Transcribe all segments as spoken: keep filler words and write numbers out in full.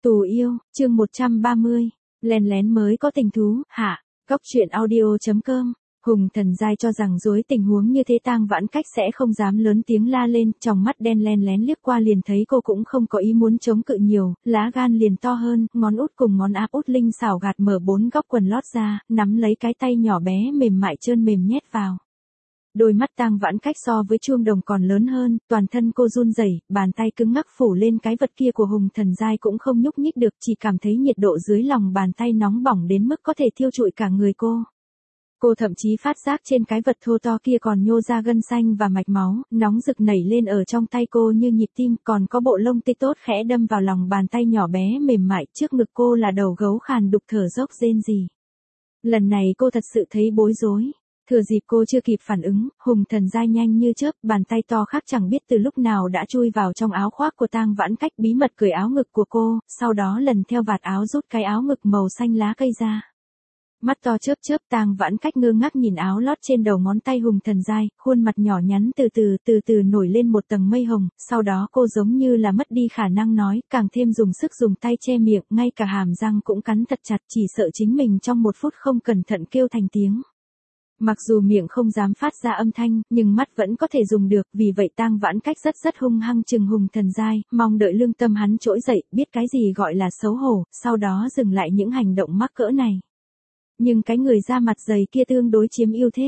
Tù yêu, chương một trăm ba mươi, lén lén mới có tình thú, hạ, góc truyện audio.com. Hùng Thần Giai cho rằng dưới tình huống như thế Tang Vãn Cách sẽ không dám lớn tiếng la lên, trong mắt đen len lén liếc qua liền thấy cô cũng không có ý muốn chống cự nhiều, lá gan liền to hơn, ngón út cùng ngón áp út linh xảo gạt mở bốn góc quần lót ra, nắm lấy cái tay nhỏ bé mềm mại trơn mềm nhét vào. Đôi mắt Tang Vãn Cách so với chuông đồng còn lớn hơn, toàn thân cô run rẩy, bàn tay cứng ngắc phủ lên cái vật kia của Hùng Thần Giai cũng không nhúc nhích được, chỉ cảm thấy nhiệt độ dưới lòng bàn tay nóng bỏng đến mức có thể thiêu trụi cả người cô. Cô thậm chí phát giác trên cái vật thô to kia còn nhô ra gân xanh và mạch máu, nóng rực nảy lên ở trong tay cô như nhịp tim, còn có bộ lông tê tốt khẽ đâm vào lòng bàn tay nhỏ bé mềm mại, trước ngực cô là đầu gấu khàn đục thở dốc rên rỉ. Lần này cô thật sự thấy bối rối. Thừa dịp cô chưa kịp phản ứng, Hùng Thần Giai nhanh như chớp, bàn tay to khác chẳng biết từ lúc nào đã chui vào trong áo khoác của Tang Vãn Cách, bí mật cởi áo ngực của cô, sau đó lần theo vạt áo rút cái áo ngực màu xanh lá cây ra. Mắt to chớp chớp, Tang Vãn Cách ngơ ngác nhìn áo lót trên đầu ngón tay Hùng Thần Giai, khuôn mặt nhỏ nhắn từ từ từ từ nổi lên một tầng mây hồng, sau đó cô giống như là mất đi khả năng nói, càng thêm dùng sức dùng tay che miệng, ngay cả hàm răng cũng cắn thật chặt, chỉ sợ chính mình trong một phút không cẩn thận kêu thành tiếng. Mặc dù miệng không dám phát ra âm thanh, nhưng mắt vẫn có thể dùng được, vì vậy Tang Vãn Cách rất rất hung hăng chừng Hùng Thần Giai, mong đợi lương tâm hắn trỗi dậy, biết cái gì gọi là xấu hổ, sau đó dừng lại những hành động mắc cỡ này. Nhưng cái người da mặt dày kia tương đối chiếm ưu thế.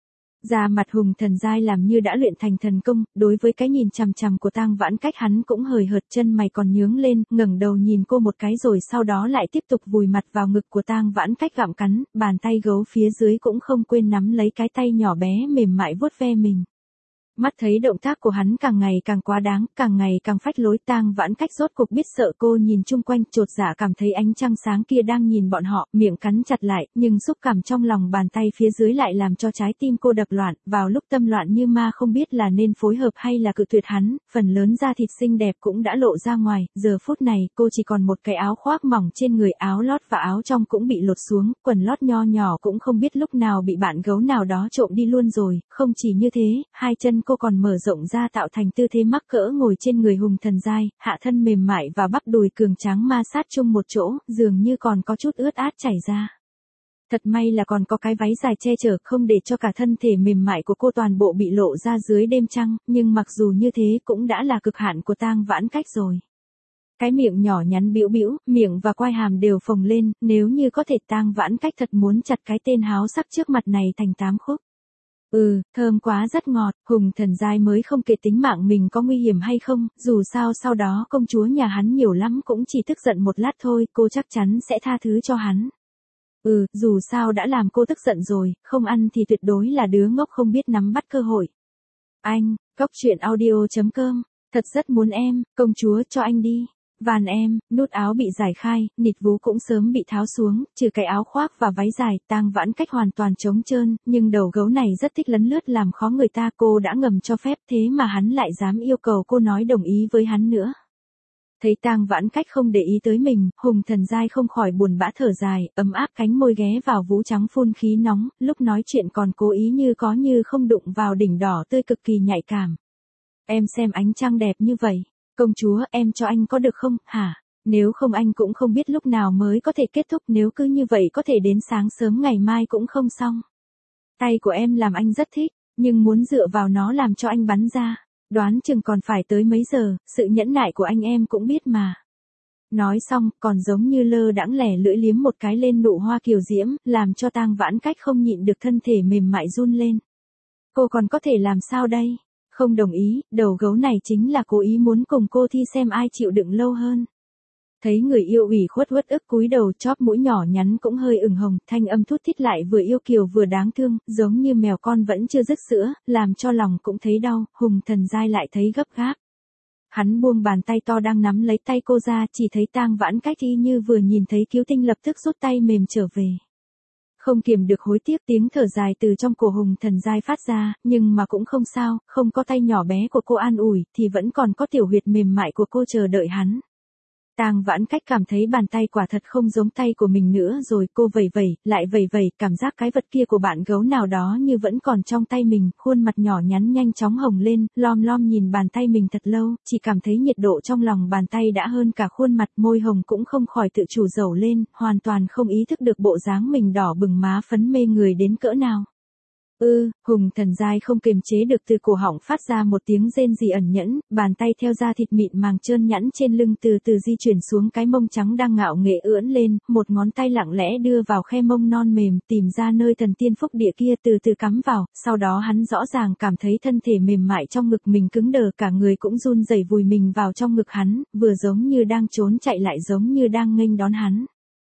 Da mặt Hùng Thần Giai làm như đã luyện thành thần công, đối với cái nhìn chằm chằm của Tang Vãn Cách hắn cũng hời hợt, chân mày còn nhướng lên, ngẩng đầu nhìn cô một cái rồi sau đó lại tiếp tục vùi mặt vào ngực của Tang Vãn Cách gặm cắn, bàn tay gấu phía dưới cũng không quên nắm lấy cái tay nhỏ bé mềm mại vuốt ve mình. Mắt thấy động tác của hắn càng ngày càng quá đáng, càng ngày càng phách lối, Tang Vãn Cách rốt cuộc biết sợ, cô nhìn chung quanh, chột dạ cảm thấy ánh trăng sáng kia đang nhìn bọn họ, miệng cắn chặt lại, nhưng xúc cảm trong lòng bàn tay phía dưới lại làm cho trái tim cô đập loạn, vào lúc tâm loạn như ma không biết là nên phối hợp hay là cự tuyệt hắn, phần lớn da thịt xinh đẹp cũng đã lộ ra ngoài, giờ phút này cô chỉ còn một cái áo khoác mỏng trên người, áo lót và áo trong cũng bị lột xuống, quần lót nho nhỏ cũng không biết lúc nào bị bạn gấu nào đó trộm đi luôn rồi, không chỉ như thế, hai chân cô còn mở rộng ra tạo thành tư thế mắc cỡ ngồi trên người Hùng Thần Giai, hạ thân mềm mại và bắp đùi cường tráng ma sát chung một chỗ, dường như còn có chút ướt át chảy ra. Thật may là còn có cái váy dài che chở không để cho cả thân thể mềm mại của cô toàn bộ bị lộ ra dưới đêm trăng, nhưng mặc dù như thế cũng đã là cực hạn của Tang Vãn Cách rồi. Cái miệng nhỏ nhắn bĩu bĩu, miệng và quai hàm đều phồng lên, nếu như có thể Tang Vãn Cách thật muốn chặt cái tên háo sắc trước mặt này thành tám khúc. Ừ, thơm quá rất ngọt, Hùng Thần Giai mới không kể tính mạng mình có nguy hiểm hay không, dù sao sau đó công chúa nhà hắn nhiều lắm cũng chỉ tức giận một lát thôi, cô chắc chắn sẽ tha thứ cho hắn. Ừ, dù sao đã làm cô tức giận rồi, không ăn thì tuyệt đối là đứa ngốc không biết nắm bắt cơ hội. Anh, góc truyện audio.com, thật rất muốn em, công chúa cho anh đi. Van em, nút áo bị giải khai, nịt vú cũng sớm bị tháo xuống, trừ cái áo khoác và váy dài, Tang Vãn Cách hoàn toàn trống trơn, nhưng đầu gấu này rất thích lấn lướt làm khó người ta, cô đã ngầm cho phép thế mà hắn lại dám yêu cầu cô nói đồng ý với hắn nữa. Thấy Tang Vãn Cách không để ý tới mình, Hùng Thần Giai không khỏi buồn bã thở dài, ấm áp cánh môi ghé vào vú trắng phun khí nóng, lúc nói chuyện còn cố ý như có như không đụng vào đỉnh đỏ tươi cực kỳ nhạy cảm. Em xem ánh trăng đẹp như vậy. Công chúa, em cho anh có được không, hả? Nếu không anh cũng không biết lúc nào mới có thể kết thúc, nếu cứ như vậy có thể đến sáng sớm ngày mai cũng không xong. Tay của em làm anh rất thích, nhưng muốn dựa vào nó làm cho anh bắn ra, đoán chừng còn phải tới mấy giờ, sự nhẫn nại của anh em cũng biết mà. Nói xong, còn giống như lơ đãng lẻ lưỡi liếm một cái lên nụ hoa kiều diễm, làm cho Tang Vãn Cách không nhịn được thân thể mềm mại run lên. Cô còn có thể làm sao đây? Không đồng ý, đầu gấu này chính là cố ý muốn cùng cô thi xem ai chịu đựng lâu hơn. Thấy người yêu ủy khuất uất ức cúi đầu, chóp mũi nhỏ nhắn cũng hơi ửng hồng, thanh âm thút thít lại vừa yêu kiều vừa đáng thương, giống như mèo con vẫn chưa dứt sữa, làm cho lòng cũng thấy đau, Hùng Thần Giai lại thấy gấp gáp. Hắn buông bàn tay to đang nắm lấy tay cô ra, chỉ thấy Tang Vãn Cách y như vừa nhìn thấy cứu tinh lập tức rút tay mềm trở về. Không kiềm được hối tiếc, tiếng thở dài từ trong cổ Hùng Thần Giai phát ra, nhưng mà cũng không sao, không có tay nhỏ bé của cô an ủi, thì vẫn còn có tiểu huyệt mềm mại của cô chờ đợi hắn. Tang Vãn Cách cảm thấy bàn tay quả thật không giống tay của mình nữa rồi, cô vẩy vẩy, lại vẩy vẩy, cảm giác cái vật kia của bạn gấu nào đó như vẫn còn trong tay mình, khuôn mặt nhỏ nhắn nhanh chóng hồng lên, lom lom nhìn bàn tay mình thật lâu, chỉ cảm thấy nhiệt độ trong lòng bàn tay đã hơn cả khuôn mặt, môi hồng cũng không khỏi tự chủ dầu lên, hoàn toàn không ý thức được bộ dáng mình đỏ bừng má phấn mê người đến cỡ nào. Ư, Hùng Thần Giai không kiềm chế được từ cổ họng phát ra một tiếng rên rỉ ẩn nhẫn, bàn tay theo da thịt mịn màng trơn nhẵn trên lưng từ từ di chuyển xuống cái mông trắng đang ngạo nghễ ưỡn lên, một ngón tay lặng lẽ đưa vào khe mông non mềm, tìm ra nơi thần tiên phúc địa kia từ từ cắm vào, sau đó hắn rõ ràng cảm thấy thân thể mềm mại trong ngực mình cứng đờ, cả người cũng run rẩy vùi mình vào trong ngực hắn, vừa giống như đang trốn chạy lại giống như đang nghênh đón hắn.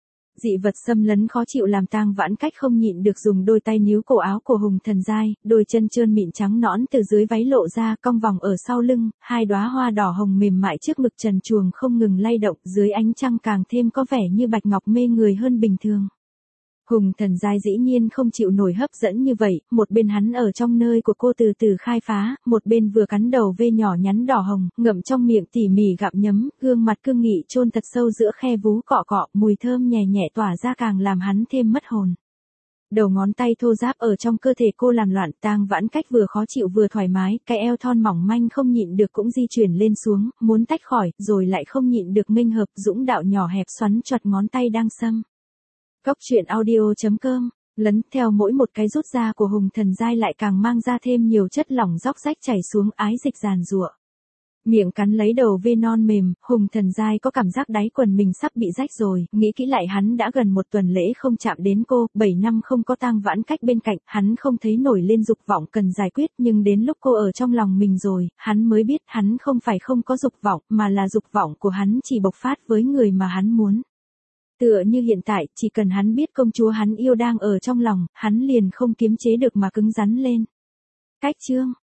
Dị vật xâm lấn khó chịu làm Tang Vãn Cách không nhịn được dùng đôi tay níu cổ áo của Hùng Thần Giai, đôi chân trơn mịn trắng nõn từ dưới váy lộ ra, cong vòng ở sau lưng, hai đóa hoa đỏ hồng mềm mại trước ngực trần truồng không ngừng lay động, dưới ánh trăng càng thêm có vẻ như bạch ngọc mê người hơn bình thường. Hùng Thần Giai dĩ nhiên không chịu nổi hấp dẫn như vậy, một bên hắn ở trong nơi của cô từ từ khai phá, một bên vừa cắn đầu vê nhỏ nhắn đỏ hồng, ngậm trong miệng tỉ mỉ gặm nhấm, gương mặt cương nghị chôn thật sâu giữa khe vú cọ cọ, mùi thơm nhẹ nhẹ tỏa ra càng làm hắn thêm mất hồn. Đầu ngón tay thô ráp ở trong cơ thể cô làm loạn, Tang Vãn Cách vừa khó chịu vừa thoải mái, cái eo thon mỏng manh không nhịn được cũng di chuyển lên xuống, muốn tách khỏi, rồi lại không nhịn được nghênh hợp, dũng đạo nhỏ hẹp xoắn choặt ngón tay đang xâm. Góc truyện audio.com, lấn theo mỗi một cái rút ra của Hùng Thần Giai lại càng mang ra thêm nhiều chất lỏng róc rách chảy xuống, ái dịch giàn giụa. Miệng cắn lấy đầu vê non mềm, Hùng Thần Giai có cảm giác đáy quần mình sắp bị rách rồi, nghĩ kỹ lại hắn đã gần một tuần lễ không chạm đến cô, bảy năm không có Tang Vãn Cách bên cạnh, hắn không thấy nổi lên dục vọng cần giải quyết, nhưng đến lúc cô ở trong lòng mình rồi, hắn mới biết hắn không phải không có dục vọng, mà là dục vọng của hắn chỉ bộc phát với người mà hắn muốn. Tựa như hiện tại, chỉ cần hắn biết công chúa hắn yêu đang ở trong lòng, hắn liền không kiềm chế được mà cứng rắn lên. Cách chương